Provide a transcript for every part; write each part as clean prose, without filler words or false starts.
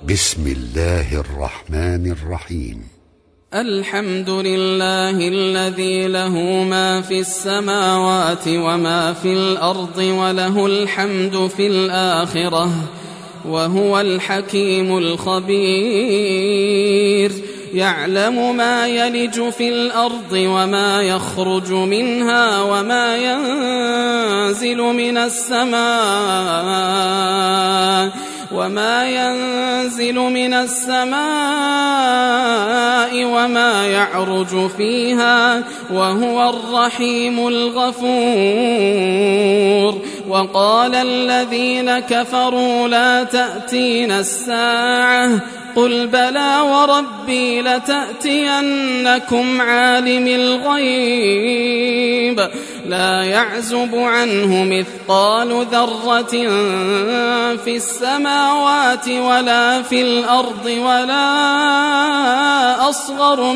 بسم الله الرحمن الرحيم. الحمد لله الذي له ما في السماوات وما في الأرض وله الحمد في الآخرة وهو الحكيم الخبير. يعلم ما يلج في الأرض وما يخرج منها وما ينزل من السماء وما يعرج فيها وهو الرحيم الغفور. وقال الذين كفروا لا تأتينا الساعة قل بلى وربي لتأتينكم عالم الغيب لا يعزب عنه مثقال ذرة في السماوات ولا في الأرض ولا أصغر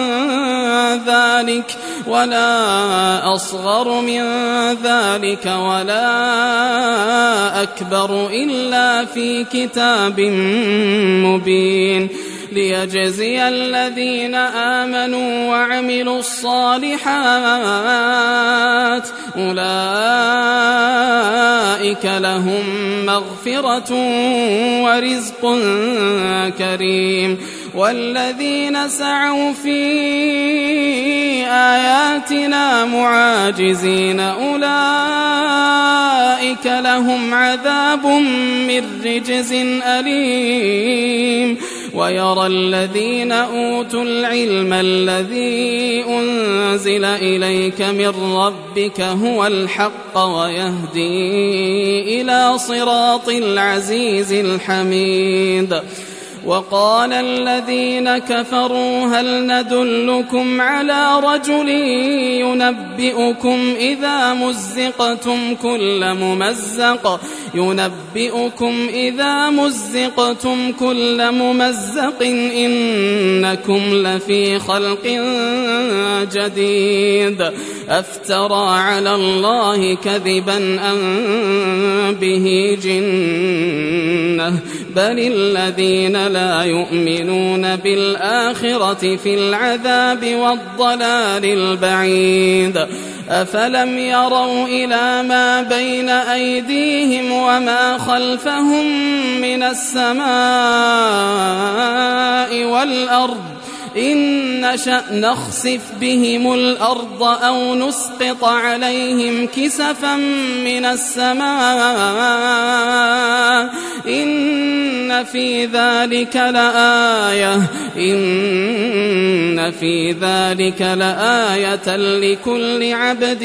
من ذلك ولا أكبر إلا في كتاب مبين. ليجزي الذين آمنوا وعملوا الصالحات أولئك لهم مغفرة ورزق كريم. والذين سعوا في آياتنا معاجزين أولئك لهم عذاب من رجز أليم. ويرى الذين أوتوا العلم الذي أنزل إليك من ربك هو الحق ويهدي إلى صراط العزيز الحميد. وقال الذين كفروا هل ندلكم على رجل ينبئكم إذا مزقتم كل ممزق إنكم لفي خلق جديد أفترى على الله كذبا أم به جنة بل الذين لا يؤمنون بالآخرة في العذاب والضلال البعيد. أفلم يروا إلى ما بين أيديهم وما خلفهم من السماء والأرض إن نشأ نخسف بهم الأرض أو نسقط عليهم كسفا من السماء إن في ذلك لآية لكل عبد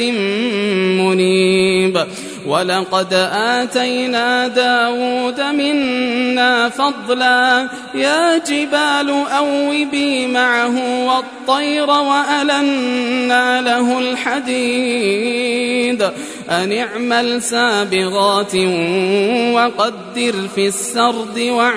منيب. ولقد آتينا داود منا فضلا يا جبال أوبي معه والطير وألنا له الحديد أن اعمل سابغات وقدر في السرد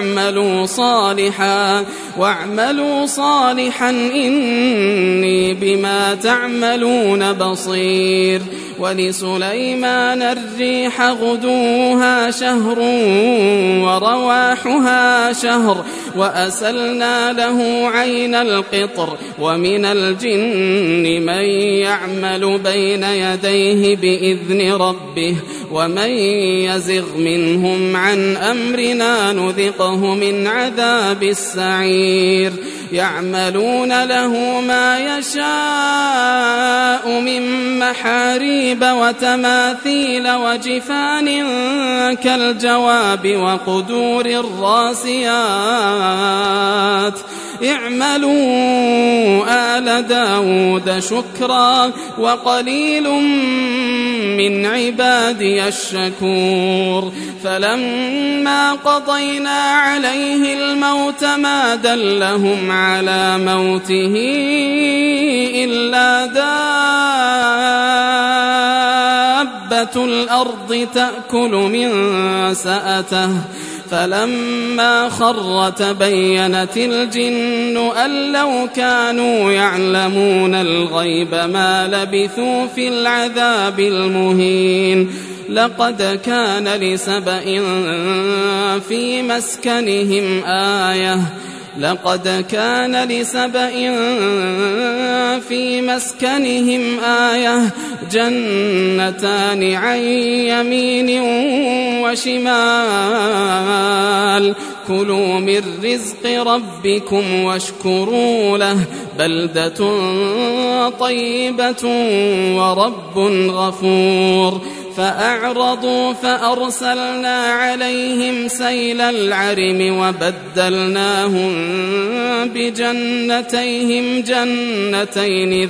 واعملوا صالحا إني بما تعملون بصير. ولسليمان الريح غدوها شهر ورواحها شهر وأسلنا له عين القطر ومن الجن من يعمل بين يديه بإذن ربه ومن يزغ منهم عن أمرنا نذقه من عذاب السعير. يعملون له ما يشاء من محاريب وتماثيل وجفان كالجواب وقدور الراسيات. اعملوا آل داود شكرا وقليل من عبادي الشكور. فلما قضينا عليه الموت ما دلهم على موته إلا دابة الأرض تأكل من سأته فلما خر تبينت الجن أن لو كانوا يعلمون الغيب ما لبثوا في العذاب المهين لقد كان لسبإ في مسكنهم آية جنتان عن يمين وشمال كلوا من رزق ربكم واشكروا له بلدة طيبة ورب غفور فأعرضوا فأرسلنا عليهم سيل العرم وبدلناهم بجنتيهم جنتين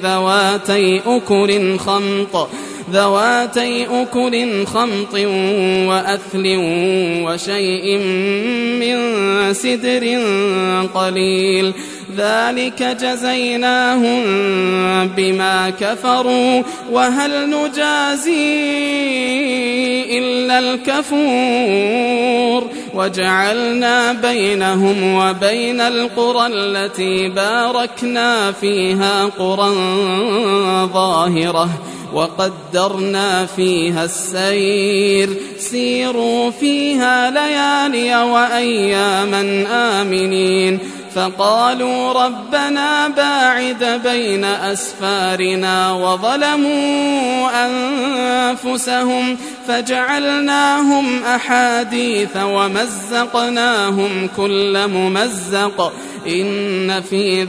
ذواتي أكل خمط وأثل وشيء من سدر قليل ذلك جزيناهم بما كفروا وهل نجازي إلا الكفور وجعلنا بينهم وبين القرى التي باركنا فيها قرى ظاهرة وقدرنا فيها السير سيروا فيها ليالي وأياما آمنين فقالوا ربنا باعد بين أسفارنا وظلموا أنفسهم فجعلناهم أحاديث ومزقناهم كل ممزق إن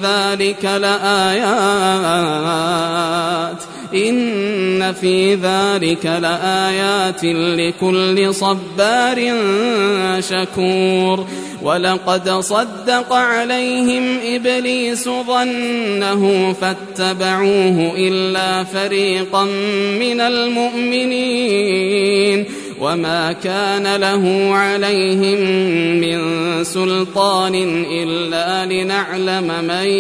في ذلك لآيات لكل صبار شكور ولقد صدق عليهم إبليس ظنه فاتبعوه إلا فريقا من المؤمنين وما كان له عليهم من سلطان إلا لنعلم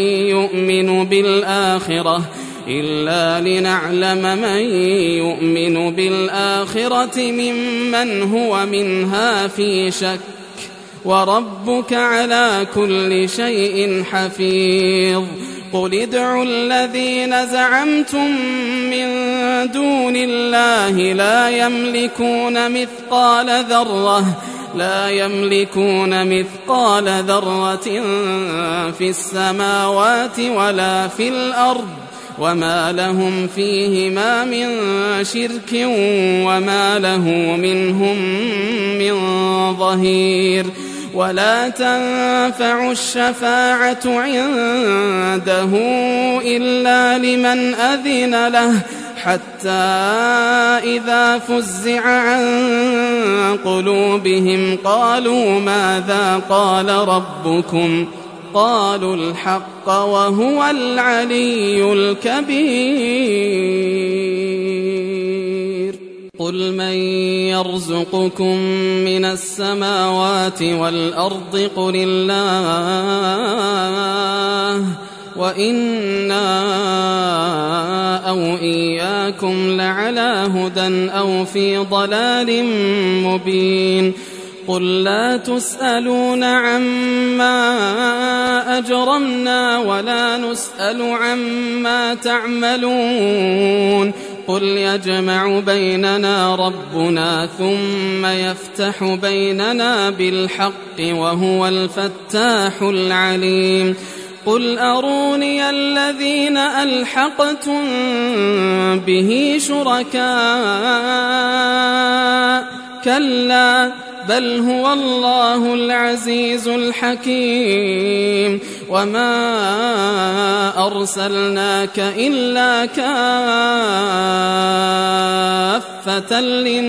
من يؤمن بالآخرة ممن هو منها في شك وربك على كل شيء حفيظ قل ادعوا الذين زعمتم من دون الله لا يملكون مثقال ذرة في السماوات ولا في الأرض وما لهم فيهما من شرك وما له منهم من ظهير ولا تنفع الشفاعة عنده إلا لمن أذن له حتى إذا فزع عن قلوبهم قالوا ماذا قال ربكم قالوا الحق وهو العلي الكبير قل من يرزقكم من السماوات والأرض قل الله وإنا أو إياكم لعلى هدى أو في ضلال مبين قل لا تسألون عما أجرمنا ولا نسأل عما تعملون قل يجمع بيننا ربنا ثم يفتح بيننا بالحق وهو الفتاح العليم قل أروني الذين ألحقتم به شركاء كلا بل هو الله العزيز الحكيم وما أرسلناك إلا كافة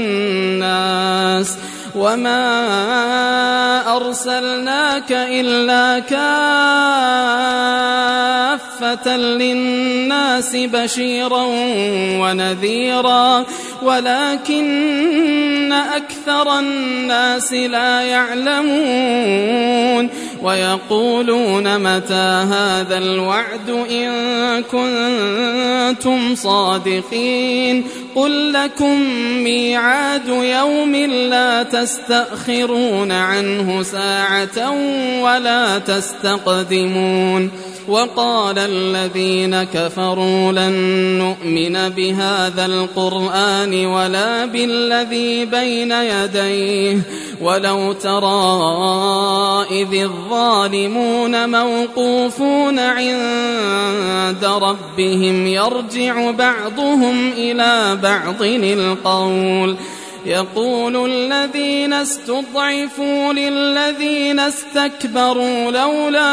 للناس بشيرا ونذيرا ولكن أكثر الناس لا يعلمون ويقولون متى هذا الوعد إن كنتم صادقين قل لكم ميعاد يوم لا تستأخرون عنه ساعة ولا تستقدمون وقال الذين كفروا لن نؤمن بهذا القرآن ولا بالذي بين يديه ولو ترى إذ الظالمون موقوفون عند ربهم يرجع بعضهم إلى بعض القول يقول الذين استضعفوا للذين استكبروا لولا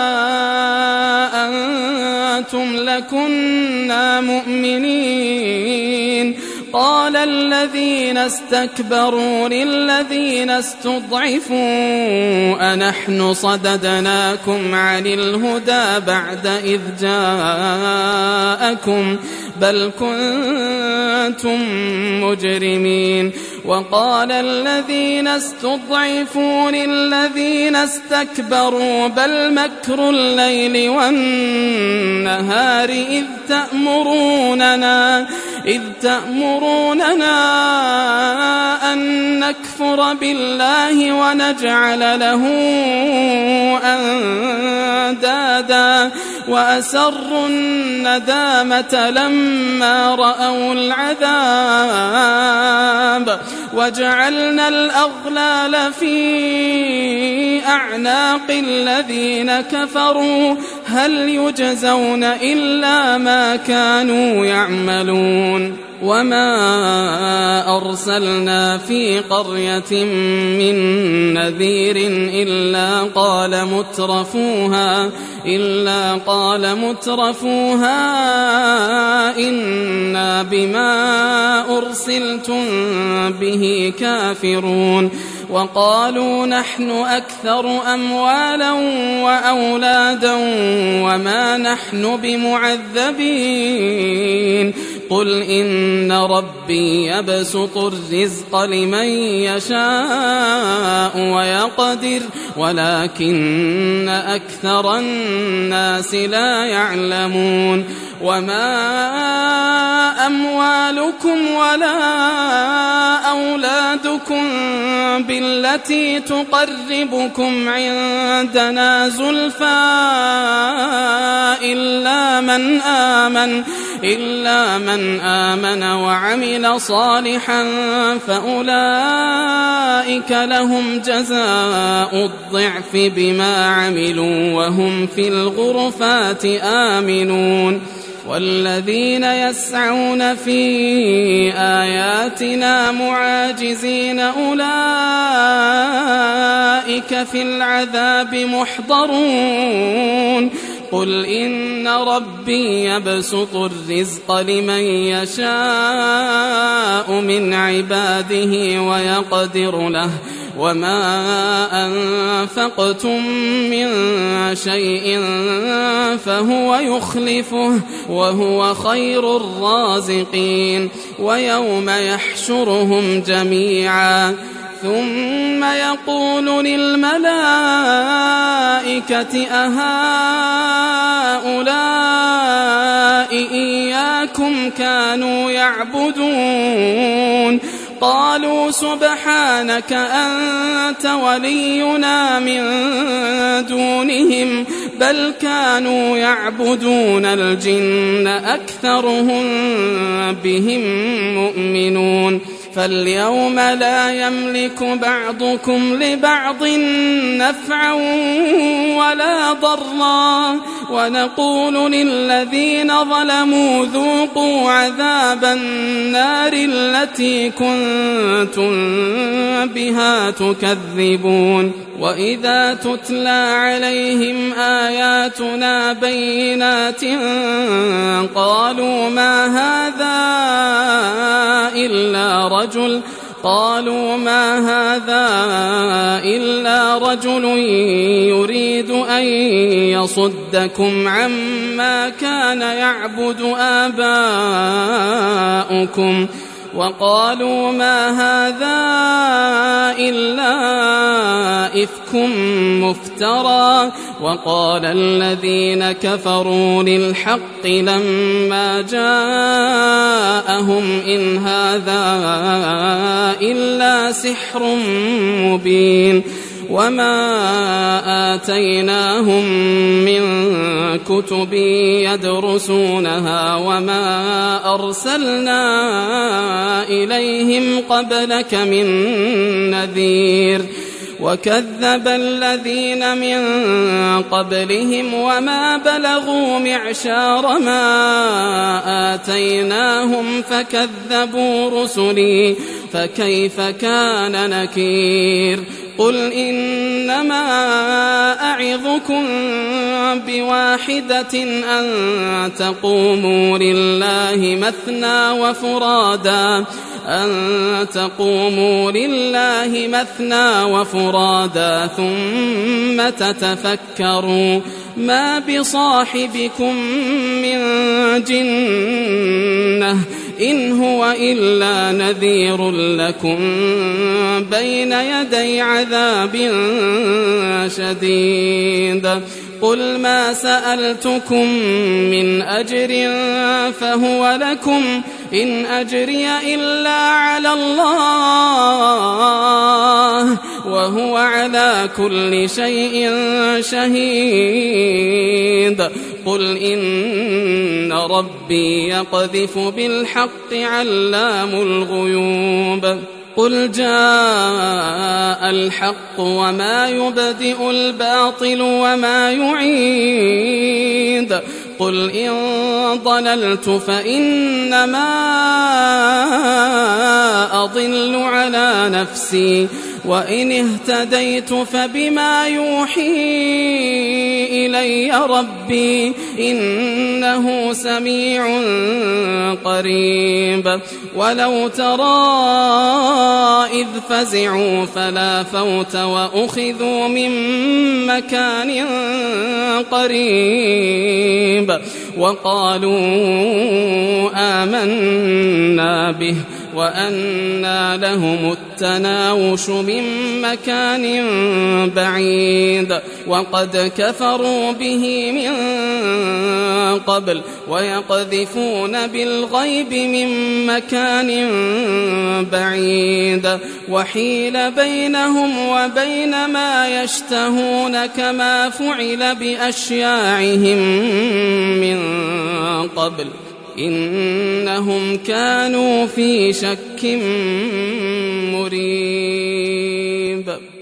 أنتم لكنا مؤمنين قال الذين استكبروا للذين استضعفوا أنحن صددناكم عن الهدى بعد إذ جاءكم بل كنتم مجرمين وقال الذين استضعفوا للذين استكبروا بل مكر الليل والنهار إذ تأمروننا أن نكفر بالله ونجعل له أندادا وأسروا الندامة لما رأوا العذاب وجعلنا الأغلال في أعناق الذين كفروا هل يجزون إلا ما كانوا يعملون وما أرسلنا في قرية من نذير إلا قال مترفوها إنا بما أرسلتم به كافرون وقالوا نحن أكثر أموالا وأولادا وما نحن بمعذبين قل إن ربي يبسط الرزق لمن يشاء ويقدر ولكن أكثر الناس لا يعلمون وما أموالكم ولا أولادكم بالتي تقربكم عندنا زلفى إلا من آمن وعمل صالحا فأولئك لهم جزاء الضعف بما عملوا وهم في الغرفات آمنون والذين يسعون في آياتنا معاجزين أولئك في العذاب محضرون قل إن ربي يبسط الرزق لمن يشاء من عباده ويقدر له وما أنفقتم من شيء فهو يخلفه وهو خير الرازقين ويوم يحشرهم جميعا ثم يقول للملائكة أهؤلاء إياكم كانوا يعبدون قالوا سبحانك أنت ولينا من دونهم بل كانوا يعبدون الجن أكثرهم بهم مؤمنون فاليوم لا يملك بعضكم لبعض نفعا ولا ضرا ونقول للذين ظلموا ذوقوا عذاب النار التي كنتم بها تكذبون وإذا تتلى عليهم آياتنا بينات قالوا ما هذا إلا رجل يريد أن يصدكم عما كان يعبد آباؤكم وقالوا ما هذا إلا إفك مفترى. وقال الذين كفروا للحق لما جاءهم إن هذا إلا سحر مبين. وما آتيناهم من كتب يدرسونها وما أرسلنا إليهم قبلك من نذير. وكذب الذين من قبلهم وما بلغوا معشار ما آتيناهم فكذبوا رسلي فكيف كان نكير. قل إنما أعظكم بواحدة أن تقوموا لله مثنى وفرادا ثم تتفكروا ما بصاحبكم من جنة إن هو إلا نذير لكم بين يدي عذاب شديد. قل ما سألتكم من أجر فهو لكم إن أجري إلا على الله وهو على كل شيء شهيد. قل إن ربي يقذف بالحق علام الغيوب. قل جاء الحق وما يبدئ الباطل وما يعيد. قل إن ضللت فإنما أضل على نفسي وإن اهتديت فبما يوحي إلي ربي إنه سميع قريب. ولو ترى إذ فزعوا فلا فوت وأخذوا من مكان قريب وقالوا آمنا به وأنى لهم التناوش من مكان بعيد وقد كفروا به من قبل ويقذفون بالغيب من مكان بعيد وحيل بينهم وبين ما يشتهون كما فعل بأشياعهم من قبل إنهم كانوا في شك مريب.